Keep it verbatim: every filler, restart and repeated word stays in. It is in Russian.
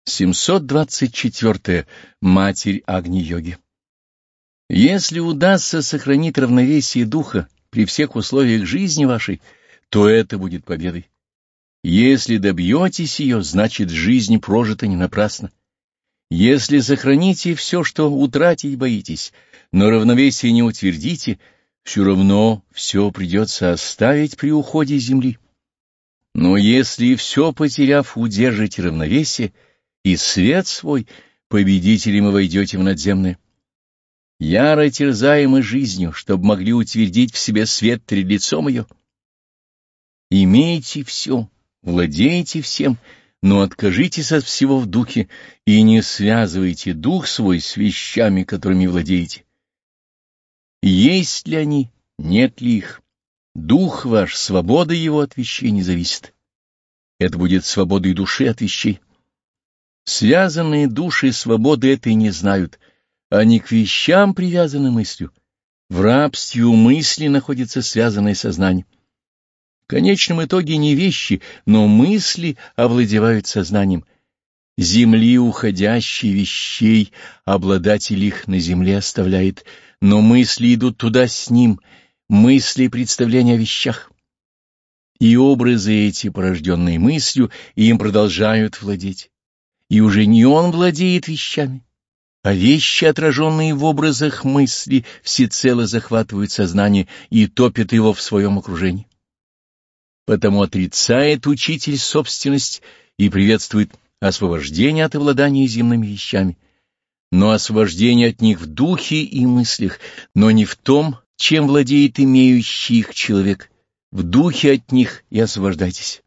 семьсот двадцать четыре. Матерь Агни-йоги. Если удастся сохранить равновесие духа при всех условиях жизни вашей, то это будет победой. Если добьетесь ее, значит, жизнь прожита не напрасно. Если сохраните все, что утратить боитесь, но равновесие не утвердите, все равно все придется оставить при уходе земли. Но если все потеряв, удержите равновесие и свет свой, победителем вы войдете в надземное. Яро терзаемы жизнью, чтобы могли утвердить в себе свет перед лицом ее. Имейте все, владейте всем, но откажитесь от всего в духе и не связывайте дух свой с вещами, которыми владеете. Есть ли они, нет ли их? Дух ваш, свобода его от вещей не зависит. Это будет свободой души от вещей. Связанные души свободы этой не знают, они к вещам привязаны мыслью. В рабстве у мысли находится связанное сознание. В конечном итоге не вещи, но мысли овладевают сознанием. Земли уходящие вещей, обладатель их на земле оставляет, но мысли идут туда с ним, мысли и представления о вещах. И образы эти, порожденные мыслью, им продолжают владеть. И уже не он владеет вещами, а вещи, отраженные в образах мысли, всецело захватывают сознание и топят его в своем окружении. Потому отрицает учитель собственность и приветствует освобождение от обладания земными вещами, но освобождение от них в духе и мыслях, но не в том, чем владеет имеющий их человек. В духе от них и освобождайтесь.